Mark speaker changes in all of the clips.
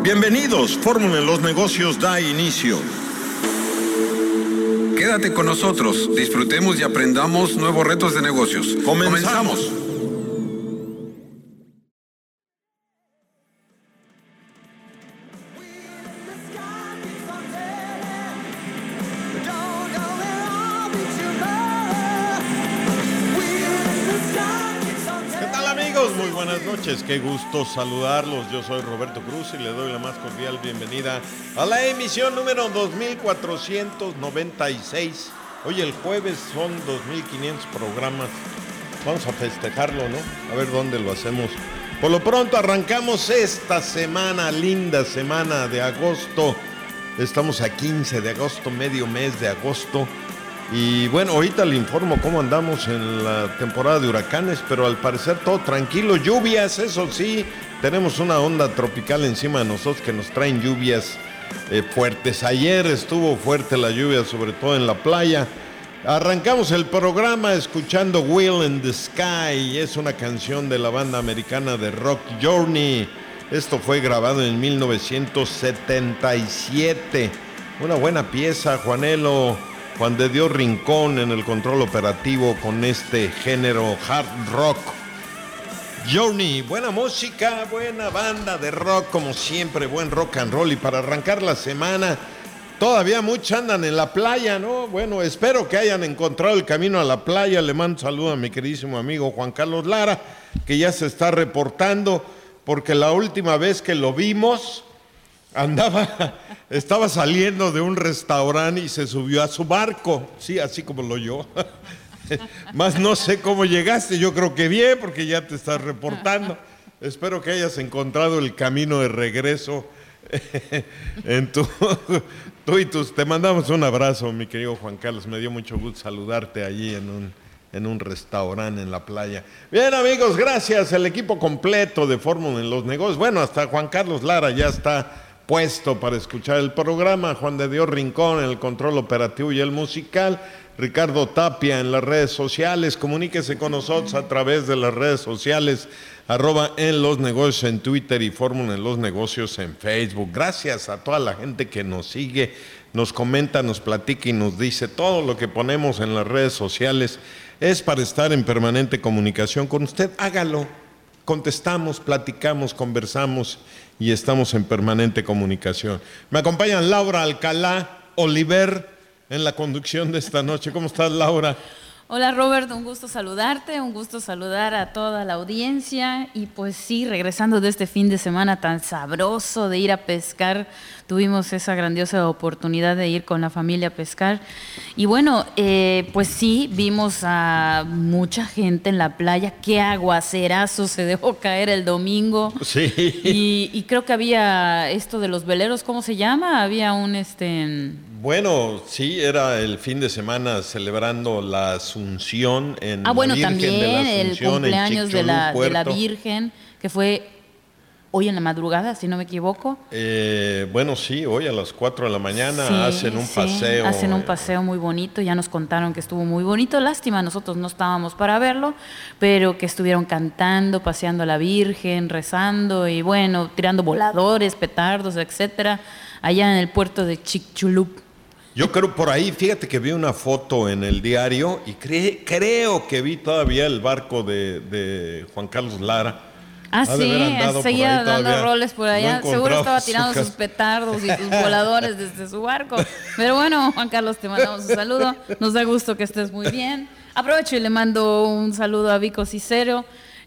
Speaker 1: Bienvenidos, Fórmula en los Negocios da inicio.
Speaker 2: Quédate con nosotros, disfrutemos y aprendamos nuevos retos de negocios. ¡Comenzamos!
Speaker 1: Muy buenas noches, qué gusto saludarlos. Yo soy Roberto Cruz y le doy la más cordial bienvenida a la emisión número 2496. Hoy el jueves son 2500 programas. Vamos a festejarlo, ¿no? A ver dónde lo hacemos. Por lo pronto arrancamos esta semana, linda semana de agosto. Estamos a 15 de agosto, medio mes de agosto. Y bueno, ahorita le informo cómo andamos en la temporada de huracanes, pero al parecer todo tranquilo. Lluvias, eso sí, tenemos una onda tropical encima de nosotros que nos traen lluvias fuertes. Ayer estuvo fuerte la lluvia, sobre todo en la playa. Arrancamos el programa escuchando Wheel in the Sky. Es una canción de la banda americana de rock Journey. Esto fue grabado en 1977. Una buena pieza, Juan de Dios Rincón en el control operativo con este género hard rock. Journey, buena música, buena banda de rock, como siempre, buen rock and roll. Y para arrancar la semana, todavía muchos andan en la playa, ¿no? Bueno, espero que hayan encontrado el camino a la playa. Le mando un saludo a mi queridísimo amigo Juan Carlos Lara, que ya se está reportando, porque la última vez que lo vimos estaba saliendo de un restaurante y se subió a su barco, sí, así como lo oyó. Más no sé cómo llegaste, yo creo que bien, porque ya te estás reportando. Espero que hayas encontrado el camino de regreso. Te mandamos un abrazo, mi querido Juan Carlos. Me dio mucho gusto saludarte allí en un restaurante en la playa. Bien, amigos, gracias. El equipo completo de Fórmula en los Negocios. Bueno, hasta Juan Carlos Lara ya está puesto para escuchar el programa. Juan de Dios Rincón en el control operativo y el musical. Ricardo Tapia en las redes sociales. Comuníquese con nosotros a través de las redes sociales, @en los negocios en Twitter y Fórmula en los Negocios en Facebook. Gracias a toda la gente que nos sigue, nos comenta, nos platica y nos dice. Todo lo que ponemos en las redes sociales es para estar en permanente comunicación con usted. Hágalo. Contestamos, platicamos, conversamos y estamos en permanente comunicación. Me acompañan Laura Alcalá Oliver en la conducción de esta noche. ¿Cómo estás, Laura?
Speaker 3: Hola, Robert, un gusto saludarte, un gusto saludar a toda la audiencia. Y pues sí, regresando de este fin de semana tan sabroso de ir a pescar, tuvimos esa grandiosa oportunidad de ir con la familia a pescar. Y bueno, pues sí, vimos a mucha gente en la playa. Qué aguacerazo se dejó caer el domingo.
Speaker 1: Sí.
Speaker 3: Y creo que había esto de los veleros, ¿cómo se llama? Había un
Speaker 1: Bueno, sí, era el fin de semana celebrando la Asunción en la
Speaker 3: bueno,
Speaker 1: Virgen
Speaker 3: también
Speaker 1: de la Asunción,
Speaker 3: el cumpleaños de la Virgen, que fue hoy en la madrugada, si no me equivoco.
Speaker 1: Bueno, sí, hoy a las 4 de la mañana hacen un paseo.
Speaker 3: Hacen un paseo muy bonito, ya nos contaron que estuvo muy bonito. Lástima, nosotros no estábamos para verlo, pero que estuvieron cantando, paseando a la Virgen, rezando y bueno, tirando voladores, petardos, etcétera, allá en el puerto de Chicxulub.
Speaker 1: Yo creo por ahí, fíjate que vi una foto en el diario y creo que vi todavía el barco de Juan Carlos Lara.
Speaker 3: Sí, seguía dando roles por allá. No, seguro estaba tirando sus petardos y sus voladores desde su barco. Pero bueno, Juan Carlos, te mandamos un saludo. Nos da gusto que estés muy bien. Aprovecho y le mando un saludo a Vico Cicero,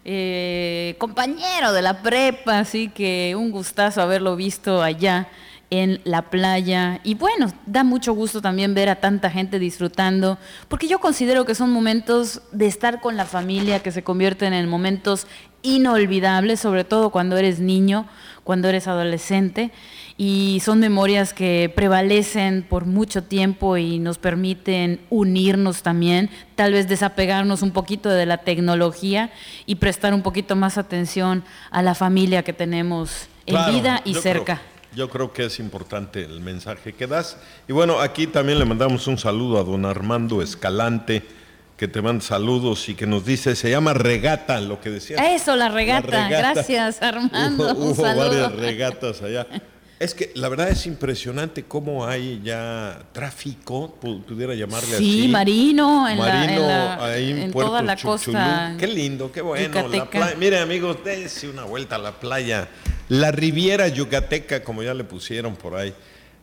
Speaker 3: compañero de la prepa, así que un gustazo haberlo visto allá en la playa. Y bueno, da mucho gusto también ver a tanta gente disfrutando, porque yo considero que son momentos de estar con la familia que se convierten en momentos inolvidables, sobre todo cuando eres niño, cuando eres adolescente, y son memorias que prevalecen por mucho tiempo y nos permiten unirnos también, tal vez desapegarnos un poquito de la tecnología y prestar un poquito más atención a la familia que tenemos en vida y cerca.
Speaker 1: Yo creo que es importante el mensaje que das. Y bueno, aquí también le mandamos un saludo a don Armando Escalante, que te manda saludos y que nos dice, se llama regata, lo que decías.
Speaker 3: Eso, la regata. Gracias, Armando.
Speaker 1: Hubo varias regatas allá. Es que la verdad es impresionante cómo hay ya tráfico, pudiera llamarle así.
Speaker 3: Sí, marino,
Speaker 1: ahí
Speaker 3: en
Speaker 1: Puerto
Speaker 3: toda la
Speaker 1: Chuchulú.
Speaker 3: costa.
Speaker 1: Qué lindo, qué bueno.
Speaker 3: yucateca.
Speaker 1: La playa. Mire, amigos, dése una vuelta a la playa. La Riviera Yucateca, como ya le pusieron por ahí.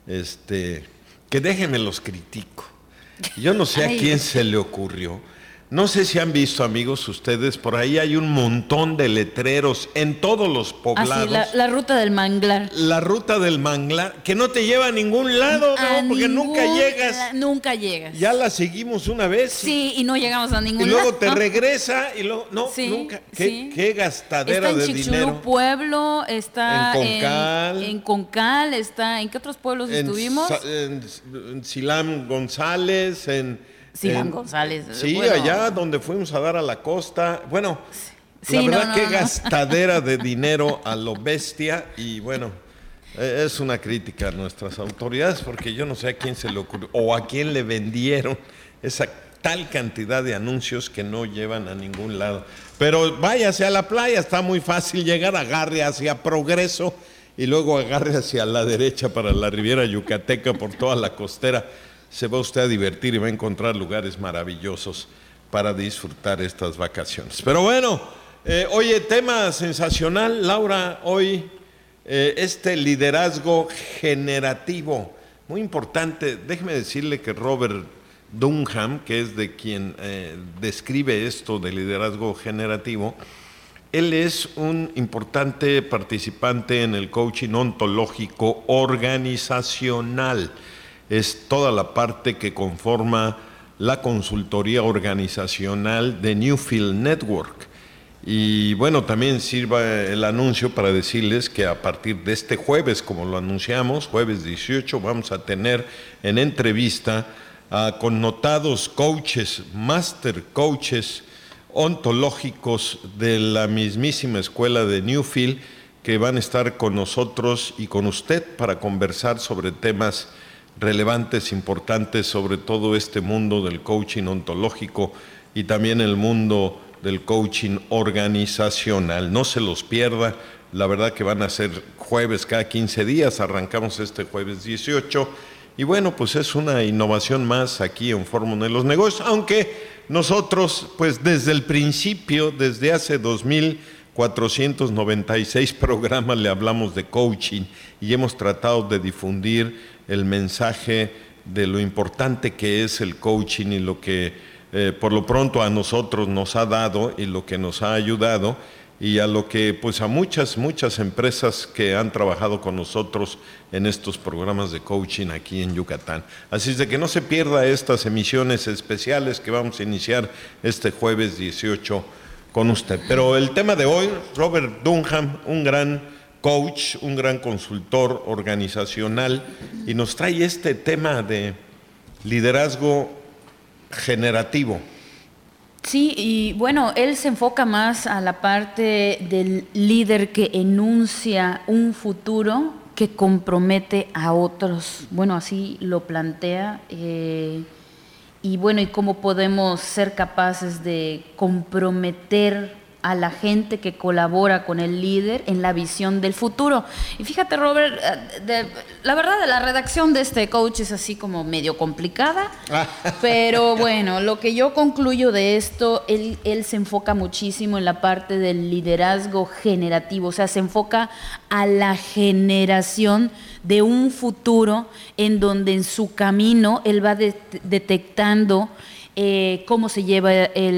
Speaker 1: Que déjenme los critico. Yo no sé a quién se le ocurrió. No sé si han visto, amigos, ustedes, por ahí hay un montón de letreros en todos los poblados.
Speaker 3: Ah, sí, la ruta del manglar.
Speaker 1: La ruta del manglar, que no te lleva a ningún lado, ¿no? Porque nunca llegas.
Speaker 3: Nunca llegas.
Speaker 1: Ya la seguimos una vez.
Speaker 3: Sí, y no llegamos a ningún
Speaker 1: lado. Y luego
Speaker 3: lado.
Speaker 1: te regresa y luego, no,
Speaker 3: sí,
Speaker 1: nunca.
Speaker 3: Sí.
Speaker 1: Qué gastadera de dinero.
Speaker 3: Está en Chicxulub Pueblo, está
Speaker 1: en
Speaker 3: Concal, está, ¿en qué otros pueblos estuvimos?
Speaker 1: En Silán González,
Speaker 3: Silán González.
Speaker 1: Sí,
Speaker 3: bueno,
Speaker 1: allá donde fuimos a dar a la costa. Bueno,
Speaker 3: sí,
Speaker 1: la verdad qué gastadera de dinero a lo bestia. Y bueno, es una crítica a nuestras autoridades porque yo no sé a quién se le ocurrió o a quién le vendieron esa tal cantidad de anuncios que no llevan a ningún lado. Pero váyase a la playa, está muy fácil llegar, agarre hacia Progreso y luego agarre hacia la derecha para la Riviera Yucateca por toda la costera. Se va usted a divertir y va a encontrar lugares maravillosos para disfrutar estas vacaciones. Pero bueno, oye, tema sensacional, Laura, hoy liderazgo generativo, muy importante. Déjeme decirle que Robert Dunham, que es de quien describe esto de liderazgo generativo, él es un importante participante en el coaching ontológico organizacional. Es toda la parte que conforma la consultoría organizacional de Newfield Network. Y bueno, también sirva el anuncio para decirles que a partir de este jueves, como lo anunciamos, jueves 18, vamos a tener en entrevista a connotados coaches, master coaches ontológicos de la mismísima escuela de Newfield, que van a estar con nosotros y con usted para conversar sobre temas relevantes, importantes, sobre todo este mundo del coaching ontológico y también el mundo del coaching organizacional. No se los pierda, la verdad que van a ser jueves cada 15 días, arrancamos este jueves 18 y bueno, pues es una innovación más aquí en Fórmula de los Negocios, aunque nosotros pues desde el principio, desde hace 2496 programas le hablamos de coaching y hemos tratado de difundir el mensaje de lo importante que es el coaching y lo que por lo pronto a nosotros nos ha dado y lo que nos ha ayudado y a lo que pues a muchas empresas que han trabajado con nosotros en estos programas de coaching aquí en Yucatán. Así es de que no se pierda estas emisiones especiales que vamos a iniciar este jueves 18 con usted. Pero el tema de hoy, Robert Dunham, un gran coach, un gran consultor organizacional, y nos trae este tema de liderazgo generativo.
Speaker 3: Sí, y bueno, él se enfoca más a la parte del líder que enuncia un futuro que compromete a otros. Bueno, así lo plantea. Y bueno, y cómo podemos ser capaces de comprometer a la gente que colabora con el líder en la visión del futuro. Y fíjate, Robert, la verdad la redacción de este coach es así como medio complicada, pero bueno, lo que yo concluyo de esto, él se enfoca muchísimo en la parte del liderazgo generativo, o sea, se enfoca a la generación de un futuro en donde en su camino él va detectando cómo se lleva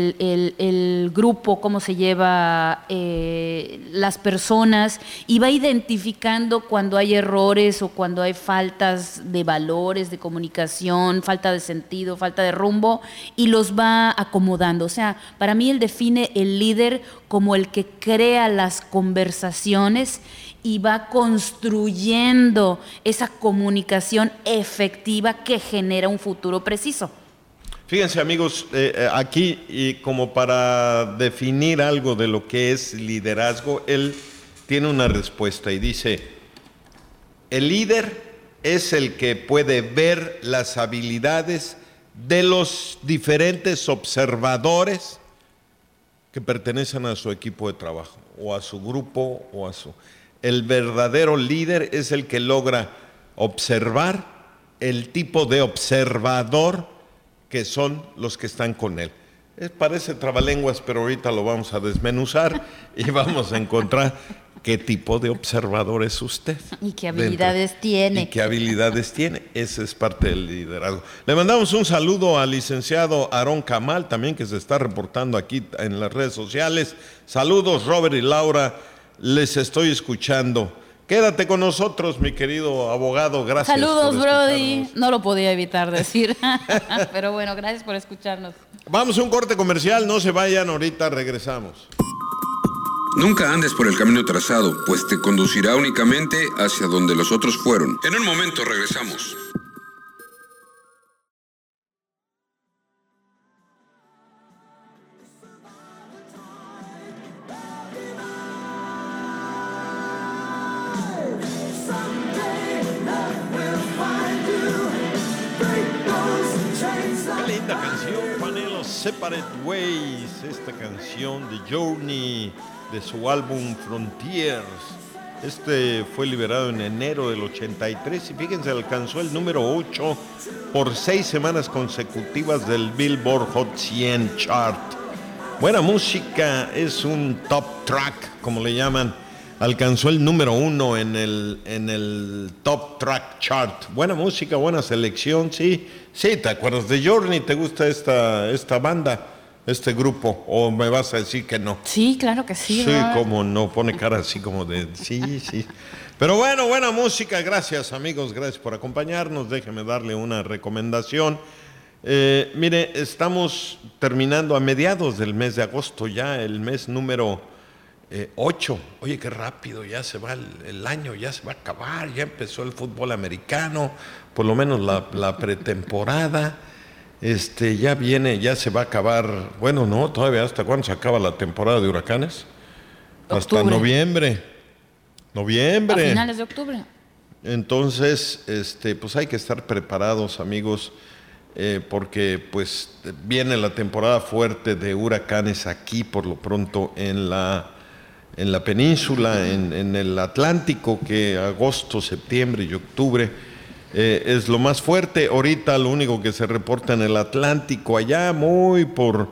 Speaker 3: el grupo, cómo se lleva las personas y va identificando cuando hay errores o cuando hay faltas de valores, de comunicación, falta de sentido, falta de rumbo y los va acomodando. O sea, para mí él define el líder como el que crea las conversaciones y va construyendo esa comunicación efectiva que genera un futuro preciso.
Speaker 1: Fíjense, amigos, aquí y como para definir algo de lo que es liderazgo, él tiene una respuesta y dice, el líder es el que puede ver las habilidades de los diferentes observadores que pertenecen a su equipo de trabajo o a su grupo o a su... El verdadero líder es el que logra observar el tipo de observador que son los que están con él. Parece trabalenguas, pero ahorita lo vamos a desmenuzar y vamos a encontrar qué tipo de observador es usted.
Speaker 3: Y qué habilidades tiene.
Speaker 1: Y qué habilidades tiene. Esa es parte del liderazgo. Le mandamos un saludo al licenciado Aarón Kamal, también que se está reportando aquí en las redes sociales. Saludos, Robert y Laura. Les estoy escuchando. Quédate con nosotros, mi querido abogado. Gracias.
Speaker 3: Saludos, Brody. No lo podía evitar decir. Pero bueno, gracias por escucharnos.
Speaker 1: Vamos a un corte comercial. No se vayan, ahorita regresamos.
Speaker 2: Nunca andes por el camino trazado, pues te conducirá únicamente hacia donde los otros fueron. En un momento regresamos.
Speaker 1: Qué linda canción, Juanelo, Separate Ways, esta canción de Journey, de su álbum Frontiers. Este fue liberado en enero del 83 y fíjense, alcanzó el número 8 por 6 semanas consecutivas del Billboard Hot 100 Chart. Buena música, es un top track, como le llaman. Alcanzó el número 1 en el Top Track Chart. Buena música, buena selección, sí. Sí, ¿te acuerdas de Journey? ¿Te gusta esta banda, este grupo? ¿O me vas a decir que no?
Speaker 3: Sí, claro que sí.
Speaker 1: Sí, como no, pone cara así como de sí, sí. Pero bueno, buena música. Gracias, amigos, gracias por acompañarnos. Déjeme darle una recomendación. Mire, estamos terminando a mediados del mes de agosto ya, el mes número 8. Oye, qué rápido, ya se va el año, ya se va a acabar, ya empezó el fútbol americano, por lo menos la pretemporada, ya viene, ya se va a acabar, bueno, no, todavía hasta cuándo se acaba la temporada de huracanes,
Speaker 3: Octubre.
Speaker 1: Hasta noviembre.
Speaker 3: A finales de octubre.
Speaker 1: Entonces, pues hay que estar preparados, amigos, porque pues viene la temporada fuerte de huracanes aquí, por lo pronto en la península, en el Atlántico, que agosto, septiembre y octubre es lo más fuerte. Ahorita lo único que se reporta en el Atlántico, allá muy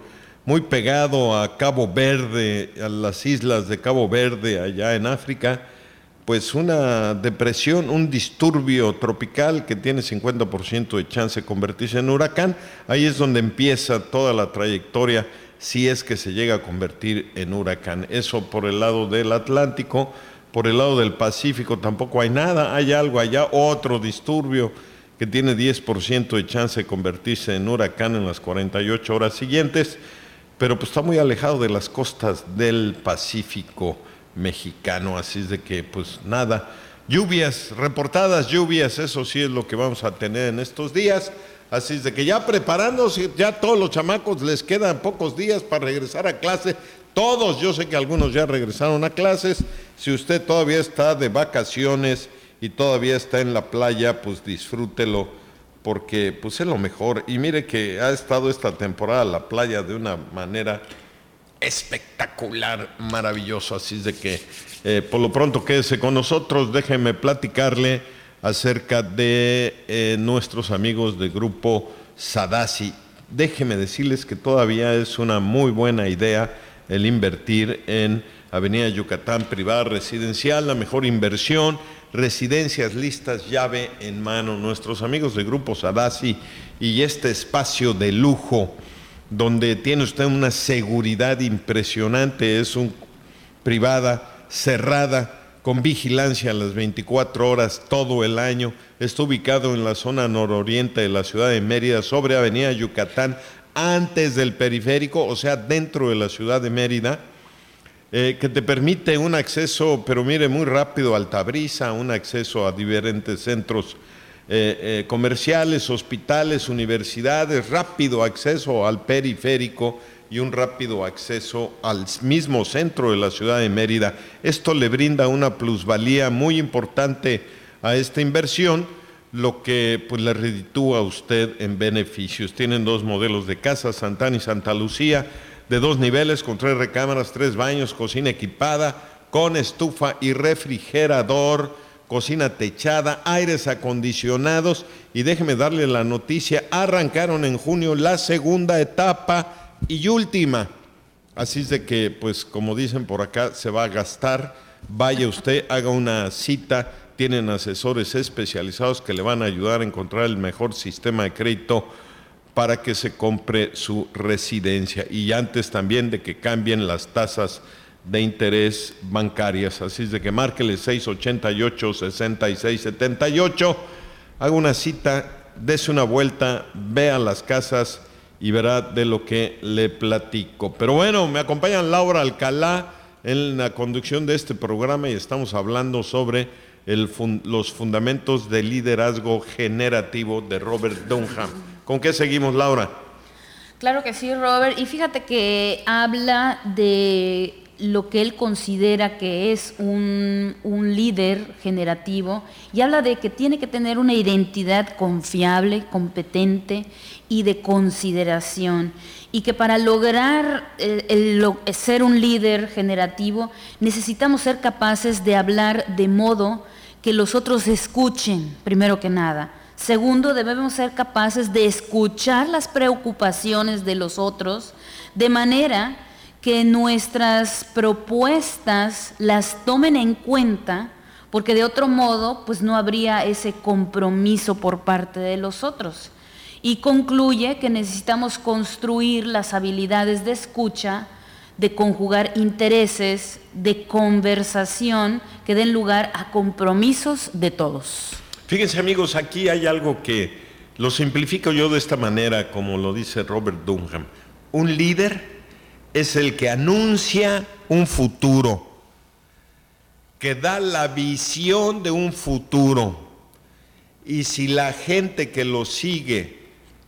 Speaker 1: pegado a Cabo Verde, a las islas de Cabo Verde, allá en África, pues una depresión, un disturbio tropical que tiene 50% de chance de convertirse en huracán. Ahí es donde empieza toda la trayectoria, si es que se llega a convertir en huracán. Eso por el lado del Atlántico. Por el lado del Pacífico tampoco hay nada, hay algo allá, otro disturbio que tiene 10% de chance de convertirse en huracán en las 48 horas siguientes, pero pues está muy alejado de las costas del Pacífico mexicano, así es de que pues nada. Lluvias, reportadas lluvias, eso sí es lo que vamos a tener en estos días. Así es de que ya preparándose, ya todos los chamacos les quedan pocos días para regresar a clase. Todos, yo sé que algunos ya regresaron a clases. Si usted todavía está de vacaciones y todavía está en la playa, pues disfrútelo, porque pues es lo mejor. Y mire que ha estado esta temporada la playa de una manera espectacular, maravilloso. Así es de que por lo pronto quédese con nosotros. Déjeme platicarle acerca de nuestros amigos de Grupo Sadasi. Déjeme decirles que todavía es una muy buena idea el invertir en Avenida Yucatán privada residencial, la mejor inversión, residencias listas, llave en mano. Nuestros amigos de Grupo Sadasi y este espacio de lujo donde tiene usted una seguridad impresionante, es un privada cerrada, con vigilancia a las 24 horas todo el año. Está ubicado en la zona nororiente de la ciudad de Mérida, sobre Avenida Yucatán, antes del periférico, o sea, dentro de la ciudad de Mérida, que te permite un acceso, pero mire, muy rápido a Altabrisa, un acceso a diferentes centros comerciales, hospitales, universidades, rápido acceso al periférico y un rápido acceso al mismo centro de la ciudad de Mérida. Esto le brinda una plusvalía muy importante a esta inversión, lo que pues le reditúa a usted en beneficios. Tienen 2 modelos de casa, Santa Ana y Santa Lucía, de 2 niveles con 3 recámaras, 3 baños, cocina equipada, con estufa y refrigerador, cocina techada, aires acondicionados, y déjeme darle la noticia, arrancaron en junio la segunda etapa y última. Así es de que, pues como dicen por acá, se va a gastar. Vaya usted, haga una cita, tienen asesores especializados que le van a ayudar a encontrar el mejor sistema de crédito para que se compre su residencia, y antes también de que cambien las tasas de interés bancarias. Así es de que márquele 688-6678, haga una cita, dese una vuelta, vea las casas y verá de lo que le platico. Pero bueno, me acompaña Laura Alcalá en la conducción de este programa y estamos hablando sobre los fundamentos del liderazgo generativo de Robert Dunham. ¿Con qué seguimos, Laura?
Speaker 3: Claro que sí, Robert. Y fíjate que habla de lo que él considera que es un líder generativo, y habla de que tiene que tener una identidad confiable, competente y de consideración, y que para lograr ser un líder generativo necesitamos ser capaces de hablar de modo que los otros escuchen, primero que nada. Segundo, debemos ser capaces de escuchar las preocupaciones de los otros de manera que nuestras propuestas las tomen en cuenta, porque de otro modo pues no habría ese compromiso por parte de los otros. Y concluye que necesitamos construir las habilidades de escucha, de conjugar intereses, de conversación que den lugar a compromisos de todos.
Speaker 1: Fíjense, amigos, aquí hay algo que lo simplifico yo de esta manera, como lo dice Robert Dunham. Un líder es el que anuncia un futuro, que da la visión de un futuro, y si la gente que lo sigue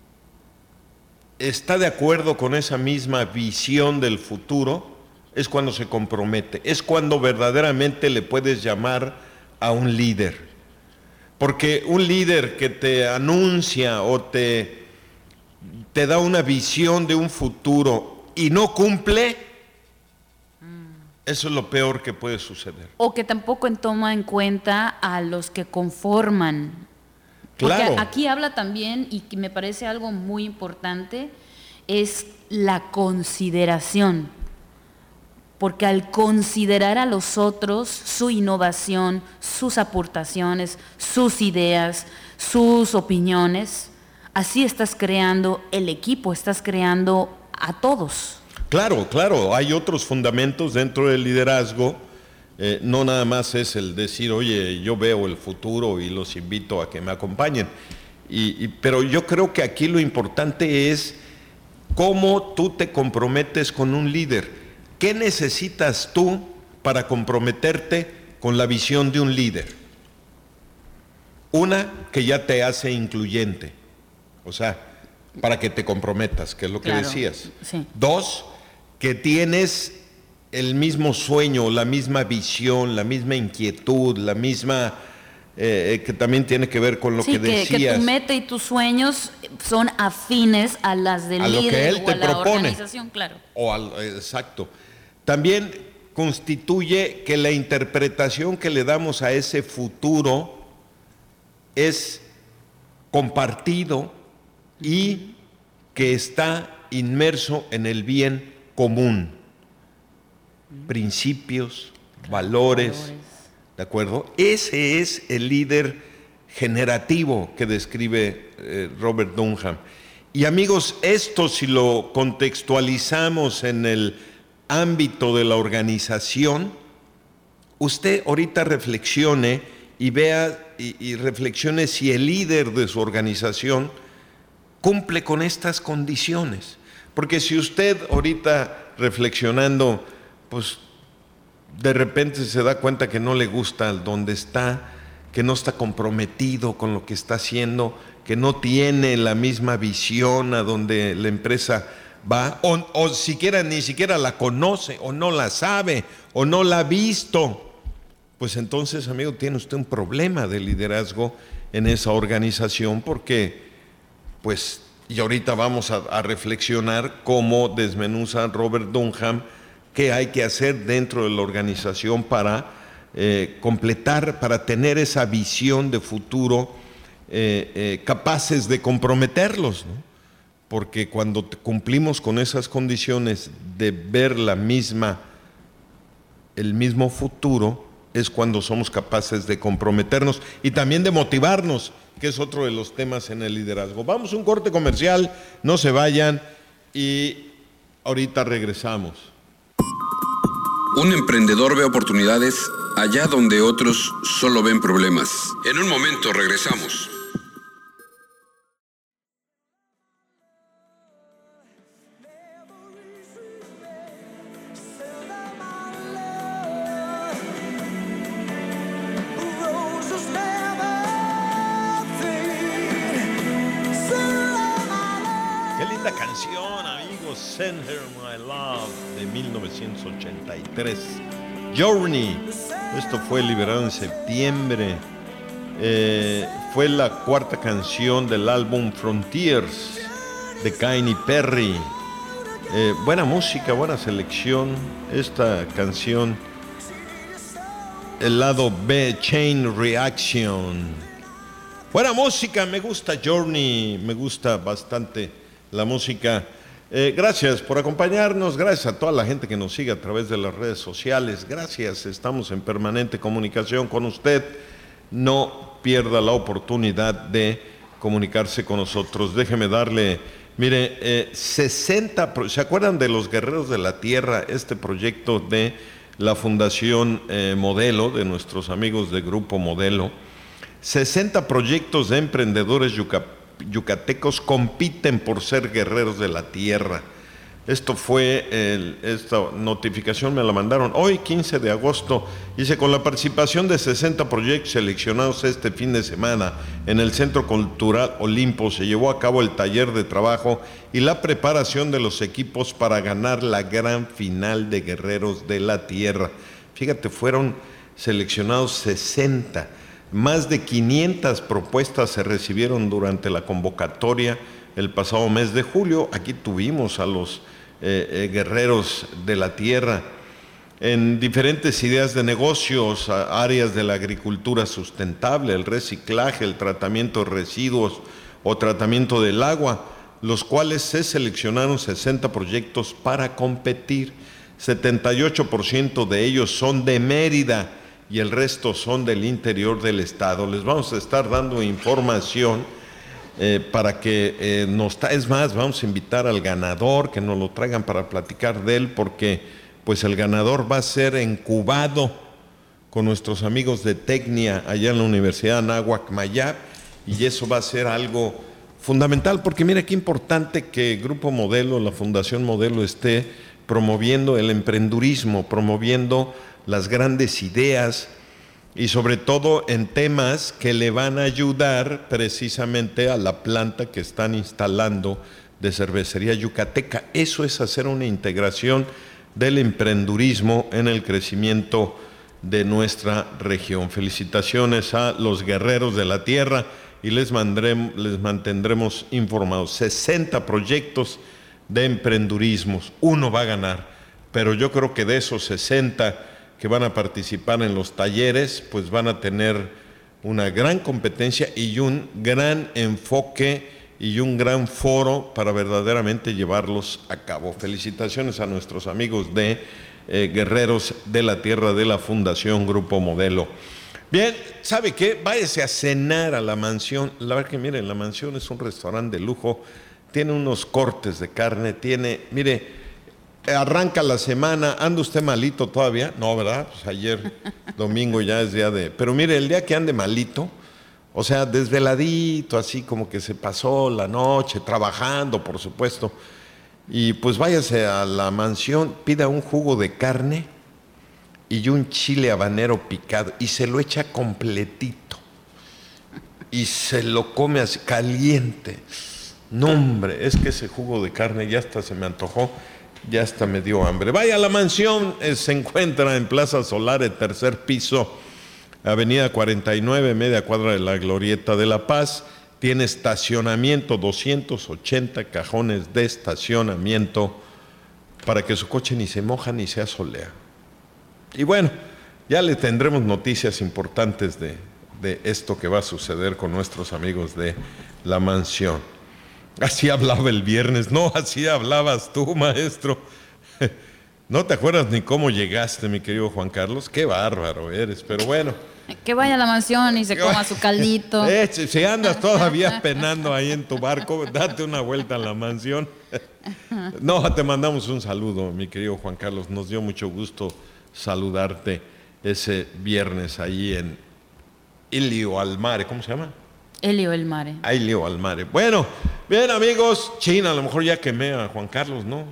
Speaker 1: está de acuerdo con esa misma visión del futuro, es cuando se compromete, es cuando verdaderamente le puedes llamar a un líder. Porque un líder que te anuncia o te da una visión de un futuro y no cumple, eso es lo peor que puede suceder.
Speaker 3: O que tampoco toma en cuenta a los que conforman.
Speaker 1: Claro.
Speaker 3: Porque aquí habla también, y que me parece algo muy importante, es la consideración. Porque al considerar a los otros, su innovación, sus aportaciones, sus ideas, sus opiniones, así estás creando el equipo, estás creando a todos.
Speaker 1: Claro, claro, hay otros fundamentos dentro del liderazgo, no nada más es el decir, oye, yo veo el futuro y los invito a que me acompañen, pero yo creo que aquí lo importante es cómo tú te comprometes con un líder. ¿Qué necesitas tú para comprometerte con la visión de un líder? Una, que ya te hace incluyente, o sea, para que te comprometas, que es lo que decías.
Speaker 3: Sí.
Speaker 1: Dos, que tienes el mismo sueño, la misma visión, la misma inquietud, la misma, que también tiene que ver con lo que decías.
Speaker 3: Que tu meta y tus sueños son afines a las del líder,
Speaker 1: lo que él te
Speaker 3: o a la
Speaker 1: propone.
Speaker 3: organización, claro.
Speaker 1: Exacto. También constituye que la interpretación que le damos a ese futuro es compartido y que está inmerso en el bien común. Principios, valores, ¿de acuerdo? Ese es el líder generativo que describe Robert Dunham. Y amigos, esto si lo contextualizamos en el ámbito de la organización, usted ahorita reflexione y vea y reflexione si el líder de su organización cumple con estas condiciones. Porque si usted ahorita reflexionando, pues de repente se da cuenta que no le gusta donde está, que no está comprometido con lo que está haciendo, que no tiene la misma visión a donde la empresa va, o ni siquiera la conoce, o no la sabe, o no la ha visto, pues entonces, amigo, tiene usted un problema de liderazgo en esa organización, porque, pues, y ahorita vamos a reflexionar cómo desmenuza Robert Dunham qué hay que hacer dentro de la organización para completar, para tener esa visión de futuro, capaces de comprometerlos, ¿no? Porque cuando cumplimos con esas condiciones de ver el mismo futuro, es cuando somos capaces de comprometernos y también de motivarnos, que es otro de los temas en el liderazgo. Vamos a un corte comercial, no se vayan y ahorita regresamos.
Speaker 2: Un emprendedor ve oportunidades allá donde otros solo ven problemas. En un momento regresamos.
Speaker 1: Send Her My Love de 1983. Journey, esto fue liberado en septiembre, fue la cuarta canción del álbum Frontiers de Katy Perry. Buena música, buena selección. Esta canción, el lado B, Chain Reaction. Buena música, me gusta Journey, me gusta bastante la música. Gracias por acompañarnos, gracias a toda la gente que nos sigue a través de las redes sociales, gracias, estamos en permanente comunicación con usted, no pierda la oportunidad de comunicarse con nosotros. Déjeme darle, mire, 60, ¿se acuerdan de los Guerreros de la Tierra? Este proyecto de la Fundación Modelo, de nuestros amigos de Grupo Modelo, 60 proyectos de emprendedores yucatecos compiten por ser guerreros de la tierra. Esto fue, esta notificación me la mandaron hoy, 15 de agosto. Dice, con la participación de 60 proyectos seleccionados este fin de semana en el Centro Cultural Olimpo, se llevó a cabo el taller de trabajo y la preparación de los equipos para ganar la gran final de Guerreros de la Tierra. Fíjate, fueron seleccionados 60. Más de 500 propuestas se recibieron durante la convocatoria el pasado mes de julio. Aquí tuvimos a los guerreros de la tierra en diferentes ideas de negocios, áreas de la agricultura sustentable, el reciclaje, el tratamiento de residuos o tratamiento del agua, los cuales se seleccionaron 60 proyectos para competir. 78% de ellos son de Mérida y el resto son del interior del estado. Les vamos a estar dando información para que es más, vamos a invitar al ganador, que nos lo traigan para platicar de él, porque pues el ganador va a ser incubado con nuestros amigos de Tecnia allá en la Universidad Anáhuac Mayab, y eso va a ser algo fundamental, porque mira qué importante que Grupo Modelo, la Fundación Modelo, esté promoviendo el emprendurismo, promoviendo las grandes ideas y sobre todo en temas que le van a ayudar precisamente a la planta que están instalando de cervecería yucateca. Eso es hacer una integración del emprendurismo en el crecimiento de nuestra región. Felicitaciones a los guerreros de la tierra y les mantendremos informados. 60 proyectos de emprendurismos, uno va a ganar, pero yo creo que de esos 60 que van a participar en los talleres, pues van a tener una gran competencia y un gran enfoque y un gran foro para verdaderamente llevarlos a cabo. Felicitaciones a nuestros amigos de Guerreros de la Tierra de la Fundación Grupo Modelo. Bien, ¿sabe qué? Váyase a cenar a la mansión. La verdad que miren, la mansión es un restaurante de lujo, tiene unos cortes de carne, mire, arranca la semana. ¿Anda usted malito todavía? No, ¿verdad? Pues ayer domingo ya es día de... Pero mire, el día que ande malito, o sea, desveladito, así como que se pasó la noche, trabajando, por supuesto, y pues váyase a la mansión, pida un jugo de carne y un chile habanero picado, y se lo echa completito, y se lo come así, caliente. No, hombre, es que ese jugo de carne ya hasta se me antojó. Ya hasta me dio hambre. Vaya a la mansión, se encuentra en Plaza Solare, tercer piso, Avenida 49, media cuadra de la Glorieta de La Paz. Tiene estacionamiento, 280 cajones de estacionamiento para que su coche ni se moja ni se asolea. Y bueno, ya le tendremos noticias importantes de esto que va a suceder con nuestros amigos de La Mansión. Así hablaba el viernes, no, así hablabas tú, maestro. No te acuerdas ni cómo llegaste, mi querido Juan Carlos. Qué bárbaro eres, pero bueno.
Speaker 3: Que vaya a La Mansión y se coma su caldito.
Speaker 1: Si andas todavía penando ahí en tu barco, date una vuelta a La Mansión. No, te mandamos un saludo, mi querido Juan Carlos. Nos dio mucho gusto saludarte ese viernes ahí en Elio al Mare. ¿Cómo se llama?
Speaker 3: Elio al Mare.
Speaker 1: Elio al Mare. Bueno, bien amigos. China, a lo mejor ya quemé a Juan Carlos, ¿no?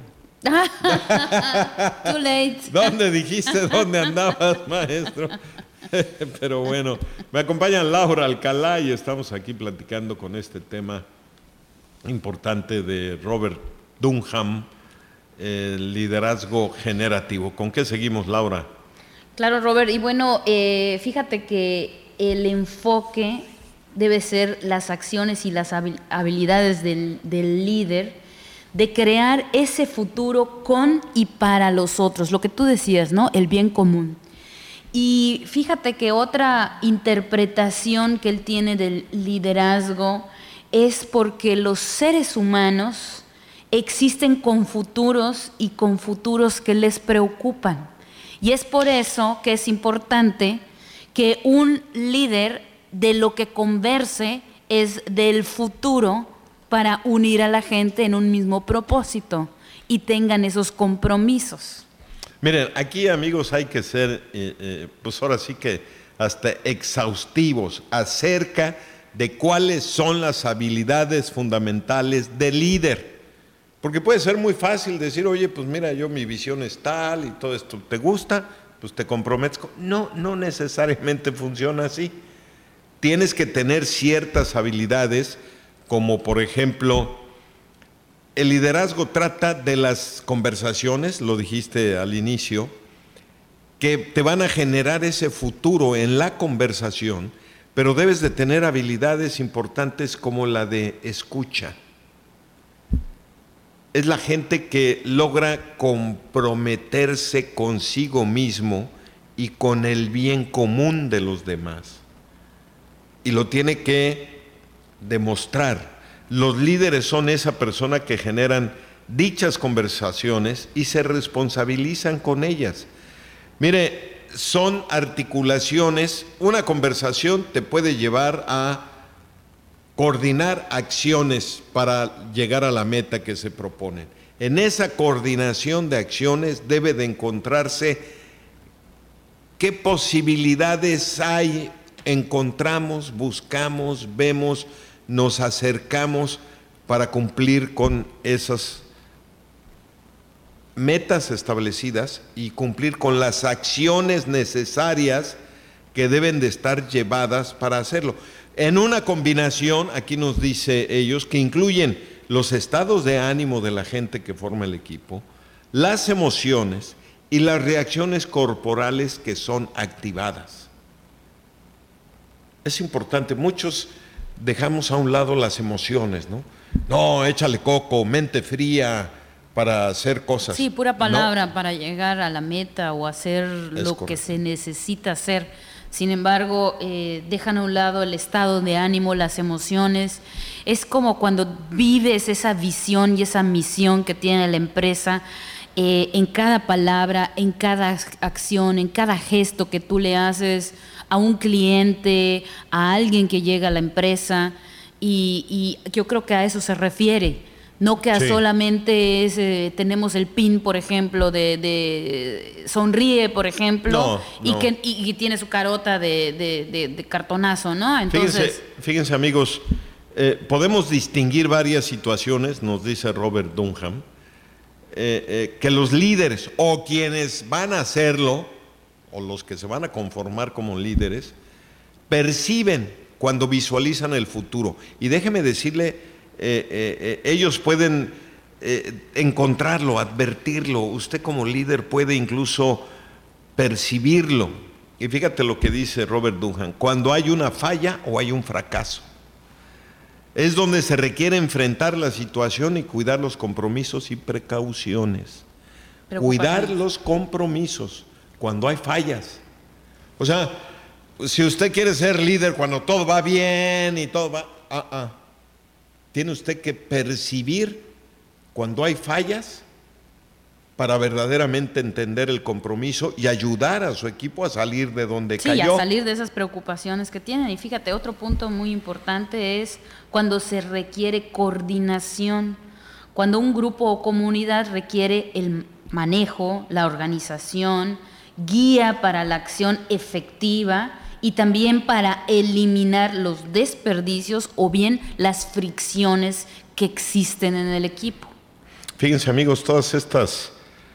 Speaker 3: Too late.
Speaker 1: ¿Dónde dijiste dónde andabas, maestro? Pero bueno, me acompaña Laura Alcalá y estamos aquí platicando con este tema importante de Robert Dunham, el liderazgo generativo. ¿Con qué seguimos, Laura?
Speaker 3: Claro, Robert. Y bueno, fíjate que el enfoque debe ser las acciones y las habilidades del líder de crear ese futuro con y para los otros. Lo que tú decías, ¿no? El bien común. Y fíjate que otra interpretación que él tiene del liderazgo es porque los seres humanos existen con futuros y con futuros que les preocupan. Y es por eso que es importante que un líder de lo que converse es del futuro para unir a la gente en un mismo propósito y tengan esos compromisos.
Speaker 1: Miren, aquí amigos hay que ser, pues ahora sí que hasta exhaustivos acerca de cuáles son las habilidades fundamentales del líder. Porque puede ser muy fácil decir, oye, pues mira, mi visión es tal y todo esto, ¿te gusta? Pues te comprometes. No necesariamente funciona así. Tienes que tener ciertas habilidades, como por ejemplo, el liderazgo trata de las conversaciones, lo dijiste al inicio, que te van a generar ese futuro en la conversación, pero debes de tener habilidades importantes como la de escucha. Es la gente que logra comprometerse consigo mismo y con el bien común de los demás. Y lo tiene que demostrar. Los líderes son esa persona que generan dichas conversaciones y se responsabilizan con ellas. Mire, son articulaciones. Una conversación te puede llevar a coordinar acciones para llegar a la meta que se proponen. En esa coordinación de acciones debe de encontrarse qué posibilidades hay, encontramos, buscamos, vemos, nos acercamos para cumplir con esas metas establecidas y cumplir con las acciones necesarias que deben de estar llevadas para hacerlo. En una combinación, aquí nos dice ellos, que incluyen los estados de ánimo de la gente que forma el equipo, las emociones y las reacciones corporales que son activadas. Es importante, muchos dejamos a un lado las emociones, ¿no? No, échale coco, mente fría para hacer cosas.
Speaker 3: Sí, pura palabra para llegar a la meta o hacer lo que se necesita hacer. Sin embargo, dejan a un lado el estado de ánimo, las emociones. Es como cuando vives esa visión y esa misión que tiene la empresa, en cada palabra, en cada acción, en cada gesto que tú le haces a un cliente, a alguien que llega a la empresa, y yo creo que a eso se refiere. No que solamente tenemos el pin, por ejemplo, de sonríe, por ejemplo, y tiene su carota de cartonazo, ¿no? Entonces,
Speaker 1: fíjense amigos, podemos distinguir varias situaciones, nos dice Robert Dunham, que los líderes o quienes van a hacerlo, o los que se van a conformar como líderes, perciben cuando visualizan el futuro. Y déjeme decirle, ellos pueden encontrarlo, advertirlo. Usted como líder puede incluso percibirlo. Y fíjate lo que dice Robert Dunham: cuando hay una falla o hay un fracaso, es donde se requiere enfrentar la situación y cuidar los compromisos y precauciones. cuidar los compromisos cuando hay fallas. O sea, si usted quiere ser líder cuando todo va bien y todo va... Tiene usted que percibir cuando hay fallas para verdaderamente entender el compromiso y ayudar a su equipo a salir de donde cayó.
Speaker 3: Sí, a salir de esas preocupaciones que tienen. Y fíjate, otro punto muy importante es cuando se requiere coordinación, cuando un grupo o comunidad requiere el manejo, la organización, guía para la acción efectiva y también para eliminar los desperdicios o bien las fricciones que existen en el equipo.
Speaker 1: Fíjense, amigos, todas estas...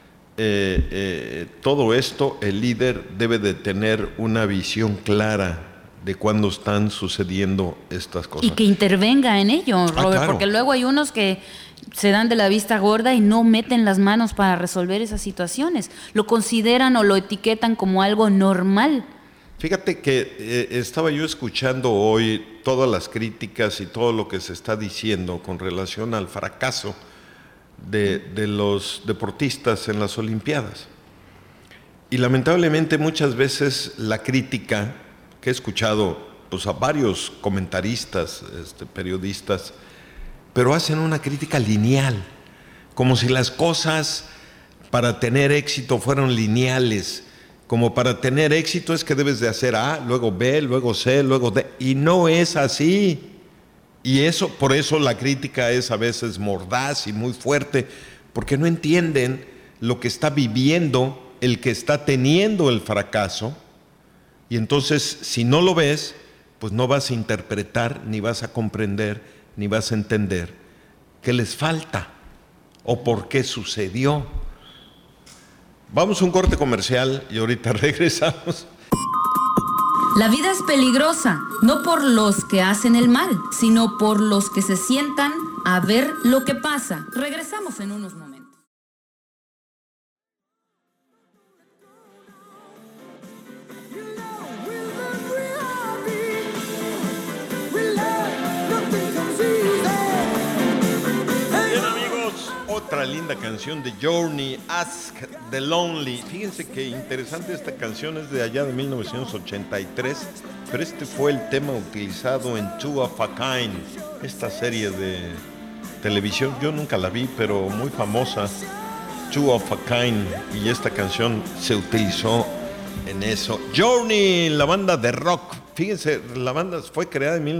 Speaker 1: todo esto, el líder debe de tener una visión clara de cuándo están sucediendo estas cosas.
Speaker 3: Y que intervenga en ello, Robert,
Speaker 1: claro.
Speaker 3: Porque luego hay unos que se dan de la vista gorda y no meten las manos para resolver esas situaciones. Lo consideran o lo etiquetan como algo normal.
Speaker 1: Fíjate que estaba yo escuchando hoy todas las críticas y todo lo que se está diciendo con relación al fracaso de los deportistas en las Olimpiadas. Y lamentablemente muchas veces la crítica que he escuchado pues, a varios comentaristas, periodistas, pero hacen una crítica lineal, como si las cosas para tener éxito fueran lineales, como para tener éxito es que debes de hacer A, luego B, luego C, luego D, y no es así. Y eso, por eso la crítica es a veces mordaz y muy fuerte, porque no entienden lo que está viviendo el que está teniendo el fracaso. Y entonces, si no lo ves, pues no vas a interpretar, ni vas a comprender, ni vas a entender qué les falta o por qué sucedió. Vamos a un corte comercial y ahorita regresamos.
Speaker 3: La vida es peligrosa, no por los que hacen el mal, sino por los que se sientan a ver lo que pasa. Regresamos en unos momentos.
Speaker 1: Bien, amigos, otra linda canción de Journey, Ask the Lonely. Fíjense qué interesante esta canción, es de allá de 1983, pero este fue el tema utilizado en Two of a Kind, esta serie de televisión. Yo nunca la vi, pero muy famosa, Two of a Kind, y esta canción se utilizó en eso. Journey, la banda de rock. Fíjense, la banda fue creada en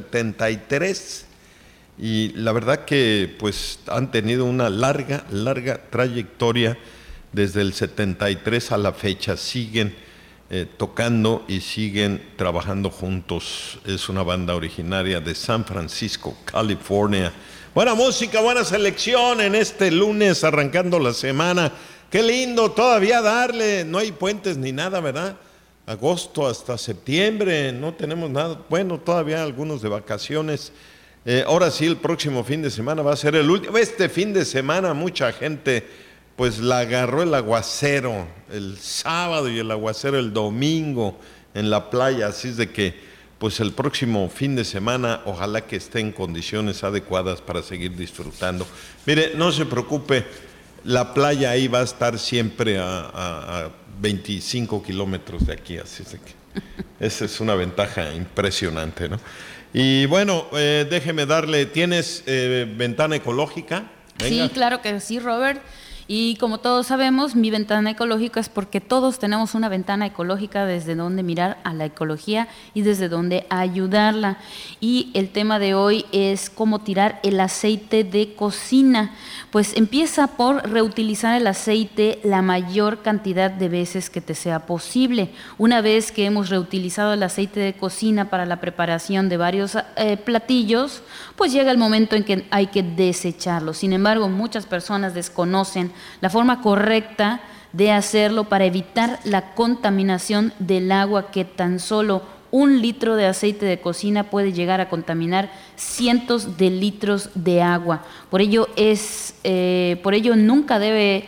Speaker 1: 1973. Y la verdad que pues han tenido una larga trayectoria desde el 73 a la fecha. Siguen tocando y siguen trabajando juntos. Es una banda originaria de San Francisco, California. Buena música, buena selección en este lunes arrancando la semana. Qué lindo todavía darle. No hay puentes ni nada, ¿verdad? Agosto hasta septiembre, no tenemos nada. Bueno, todavía algunos de vacaciones. Ahora sí, el próximo fin de semana va a ser el último. Este fin de semana mucha gente pues la agarró el aguacero el sábado y el aguacero el domingo en la playa, así es de que pues el próximo fin de semana ojalá que esté en condiciones adecuadas para seguir disfrutando. Mire, no se preocupe, la playa ahí va a estar siempre a 25 kilómetros de aquí, así es de que esa es una ventaja impresionante, ¿no? Y bueno, déjeme darle, ¿tienes ventana ecológica? Venga.
Speaker 3: Sí, claro que sí, Robert. Y como todos sabemos, mi ventana ecológica es porque todos tenemos una ventana ecológica desde donde mirar a la ecología y desde donde ayudarla. Y el tema de hoy es cómo tirar el aceite de cocina. Pues empieza por reutilizar el aceite la mayor cantidad de veces que te sea posible. Una vez que hemos reutilizado el aceite de cocina para la preparación de varios platillos, pues llega el momento en que hay que desecharlo. Sin embargo, muchas personas desconocen la forma correcta de hacerlo para evitar la contaminación del agua, que tan solo 1 litro de aceite de cocina puede llegar a contaminar cientos de litros de agua. Por ello nunca debe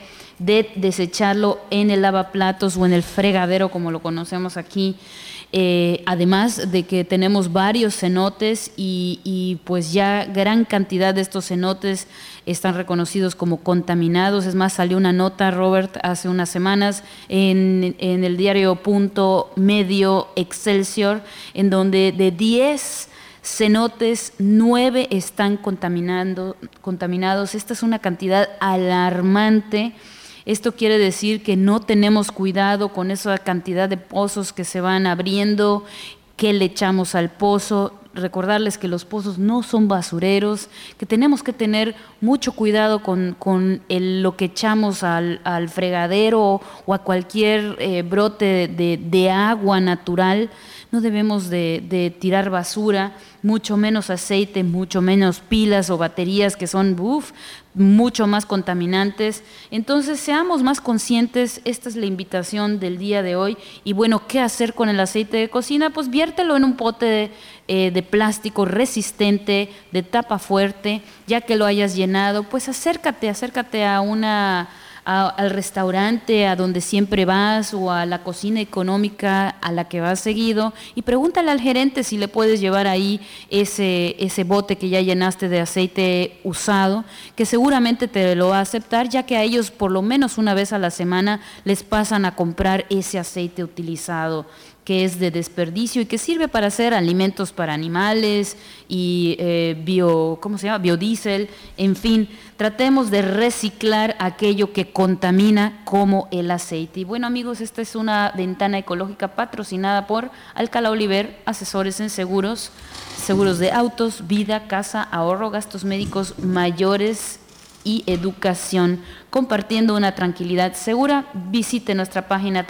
Speaker 3: de desecharlo en el lavaplatos o en el fregadero, como lo conocemos aquí. Además de que tenemos varios cenotes y pues ya gran cantidad de estos cenotes están reconocidos como contaminados. Es más, salió una nota, Robert, hace unas semanas en el diario Punto Medio Excelsior, en donde de 10 cenotes, 9 están contaminados. Esta es una cantidad alarmante. Esto quiere decir que no tenemos cuidado con esa cantidad de pozos que se van abriendo, que le echamos al pozo. Recordarles que los pozos no son basureros, que tenemos que tener mucho cuidado con lo que echamos al fregadero o a cualquier brote de agua natural. No debemos de tirar basura, mucho menos aceite, mucho menos pilas o baterías que son mucho más contaminantes. Entonces seamos más conscientes, esta es la invitación del día de hoy. Y bueno, ¿qué hacer con el aceite de cocina? Pues viértelo en un pote de plástico resistente, de tapa fuerte. Ya que lo hayas llenado, pues acércate al restaurante a donde siempre vas o a la cocina económica a la que vas seguido y pregúntale al gerente si le puedes llevar ahí ese bote que ya llenaste de aceite usado, que seguramente te lo va a aceptar, ya que a ellos por lo menos una vez a la semana les pasan a comprar ese aceite utilizado, que es de desperdicio y que sirve para hacer alimentos para animales y biodiesel, en fin, tratemos de reciclar aquello que contamina como el aceite. Y bueno, amigos, esta es una ventana ecológica patrocinada por Alcalá Oliver, asesores en seguros de autos, vida, casa, ahorro, gastos médicos mayores y educación, compartiendo una tranquilidad segura. Visite nuestra página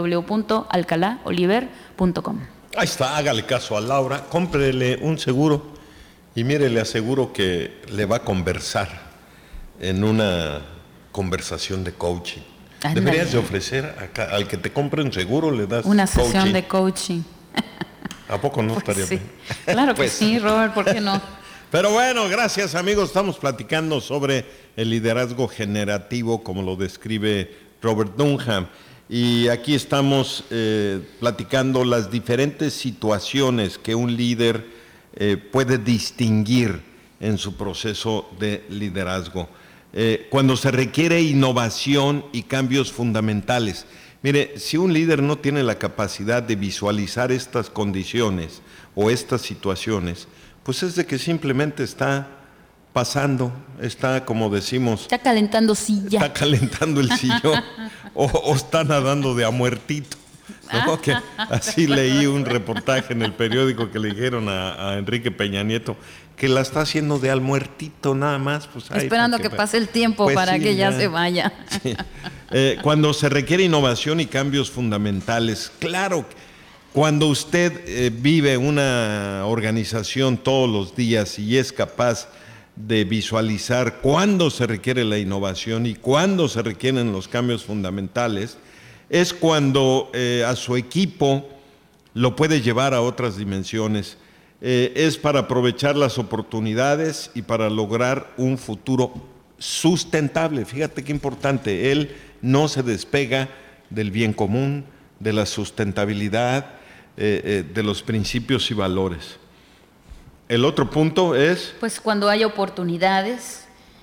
Speaker 3: www.alcalaoliver.com.
Speaker 1: Ahí está, hágale caso a Laura, cómprele un seguro y mire, le aseguro que le va a conversar en una conversación de coaching.
Speaker 3: Ándale.
Speaker 1: Deberías de ofrecer al que te compre un seguro, le das
Speaker 3: una sesión de coaching.
Speaker 1: ¿A poco no
Speaker 3: Pues
Speaker 1: estaría
Speaker 3: sí.
Speaker 1: bien?
Speaker 3: Claro que
Speaker 1: Pues
Speaker 3: sí, Robert, ¿por qué no?
Speaker 1: Pero bueno, gracias amigos, estamos platicando sobre el liderazgo generativo como lo describe Robert Dunham y aquí estamos platicando las diferentes situaciones que un líder puede distinguir en su proceso de liderazgo. Cuando se requiere innovación y cambios fundamentales. Mire, si un líder no tiene la capacidad de visualizar estas condiciones o estas situaciones, pues es de que simplemente está pasando, está, como decimos...
Speaker 3: Está calentando silla.
Speaker 1: Está calentando el sillón o está nadando de a muertito. ¿No? Que así leí un reportaje en el periódico que le dijeron a Enrique Peña Nieto que la está haciendo de al muertito nada más. Pues,
Speaker 3: esperando que pase el tiempo pues para sí, que ya se vaya.
Speaker 1: Sí. Cuando se requiere innovación y cambios fundamentales, claro. Cuando usted vive una organización todos los días y es capaz de visualizar cuándo se requiere la innovación y cuándo se requieren los cambios fundamentales, es cuando a su equipo lo puede llevar a otras dimensiones. Es para aprovechar las oportunidades y para lograr un futuro sustentable. Fíjate qué importante, él no se despega del bien común, de la sustentabilidad, de los principios y valores. El otro punto es...
Speaker 3: Pues cuando hay oportunidades,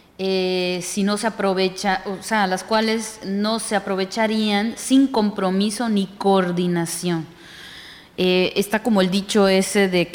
Speaker 3: si no se aprovecha, o sea, las cuales no se aprovecharían sin compromiso ni coordinación. Está como el dicho ese de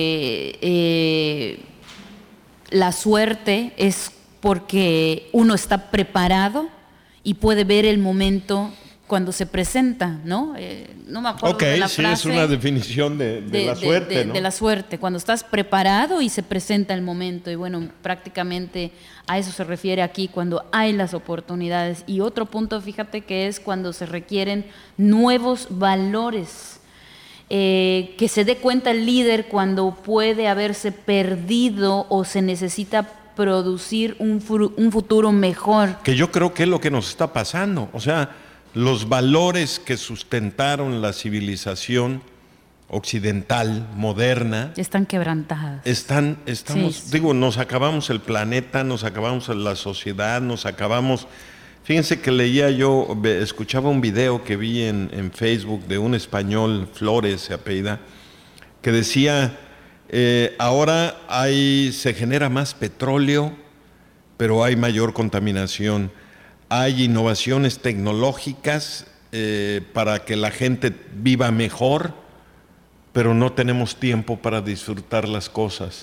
Speaker 3: que la suerte es porque uno está preparado y puede ver el momento cuando se presenta, ¿no? No me acuerdo de la frase.
Speaker 1: Sí, es una definición de la suerte, ¿no?
Speaker 3: De la suerte, cuando estás preparado y se presenta el momento. Y bueno, prácticamente a eso se refiere aquí, cuando hay las oportunidades. Y otro punto, fíjate, que es cuando se requieren nuevos valores. Que se dé cuenta el líder cuando puede haberse perdido o se necesita producir un futuro mejor.
Speaker 1: Que yo creo que es lo que nos está pasando. O sea, los valores que sustentaron la civilización occidental, moderna,
Speaker 3: están quebrantadas.
Speaker 1: Nos acabamos el planeta, nos acabamos la sociedad, nos acabamos Fíjense que escuchaba un video que vi en Facebook de un español, Flores se apellida, que decía, ahora se genera más petróleo, pero hay mayor contaminación. Hay innovaciones tecnológicas para que la gente viva mejor, pero no tenemos tiempo para disfrutar las cosas.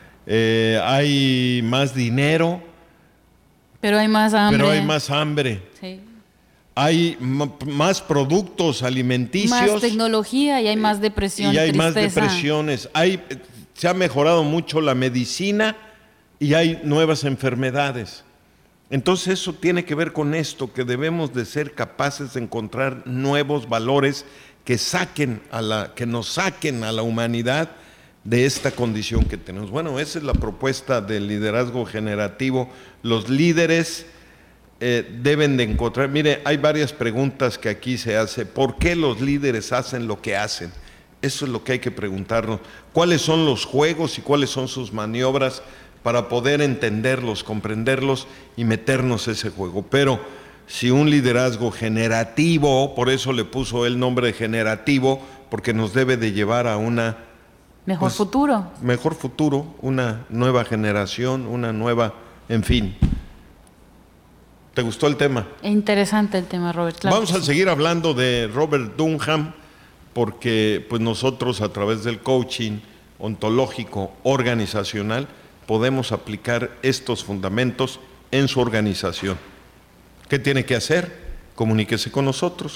Speaker 1: Hay más dinero,
Speaker 3: pero hay más
Speaker 1: hambre.
Speaker 3: Sí.
Speaker 1: Hay más productos alimenticios.
Speaker 3: Más tecnología y hay más depresión.
Speaker 1: Y hay
Speaker 3: tristeza.
Speaker 1: más depresiones. Se ha mejorado mucho la medicina y hay nuevas enfermedades. Entonces eso tiene que ver con esto, que debemos de ser capaces de encontrar nuevos valores que nos saquen a la humanidad de esta condición que tenemos. Bueno, esa es la propuesta del liderazgo generativo. Los líderes deben de encontrar, mire, hay varias preguntas que aquí se hace. ¿Por qué los líderes hacen lo que hacen? Eso es lo que hay que preguntarnos. ¿Cuáles son los juegos y cuáles son sus maniobras para poder entenderlos, comprenderlos y meternos ese juego? Pero si un liderazgo generativo, por eso le puso el nombre de generativo, porque nos debe de llevar a una
Speaker 3: mejor futuro,
Speaker 1: una nueva generación, en fin. ¿Te gustó el tema?
Speaker 3: Interesante el tema, Robert. Claro.
Speaker 1: Vamos a seguir hablando de Robert Dunham, porque pues nosotros a través del coaching ontológico organizacional podemos aplicar estos fundamentos en su organización. ¿Qué tiene que hacer? Comuníquese con nosotros,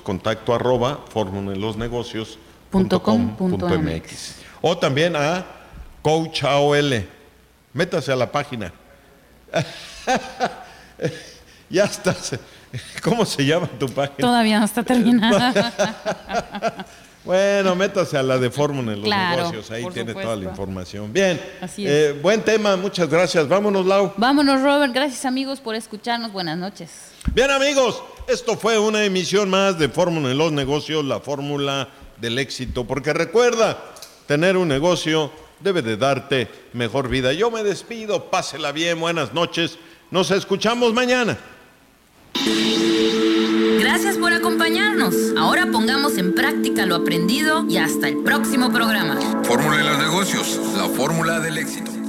Speaker 1: contacto@formulaslosnegocios.com.mx o también a Coach AOL. Métase a la página. Ya estás. ¿Cómo se llama tu página?
Speaker 3: Todavía no está terminada.
Speaker 1: Bueno, métase a la de Fórmula en los Negocios, ahí tiene
Speaker 3: supuesto.
Speaker 1: toda la información. Bien,
Speaker 3: así es.
Speaker 1: Buen tema, muchas gracias. Vámonos, Lau.
Speaker 3: Vámonos, Robert. Gracias, amigos, por escucharnos. Buenas noches.
Speaker 1: Bien, amigos, esto fue una emisión más de Fórmula en los Negocios, la fórmula del éxito. Porque recuerda, tener un negocio debe de darte mejor vida. Yo me despido, pásela bien, buenas noches. Nos escuchamos mañana.
Speaker 3: Gracias por acompañarnos. Ahora pongamos en práctica lo aprendido y hasta el próximo programa.
Speaker 2: Fórmula en los Negocios, la fórmula del éxito.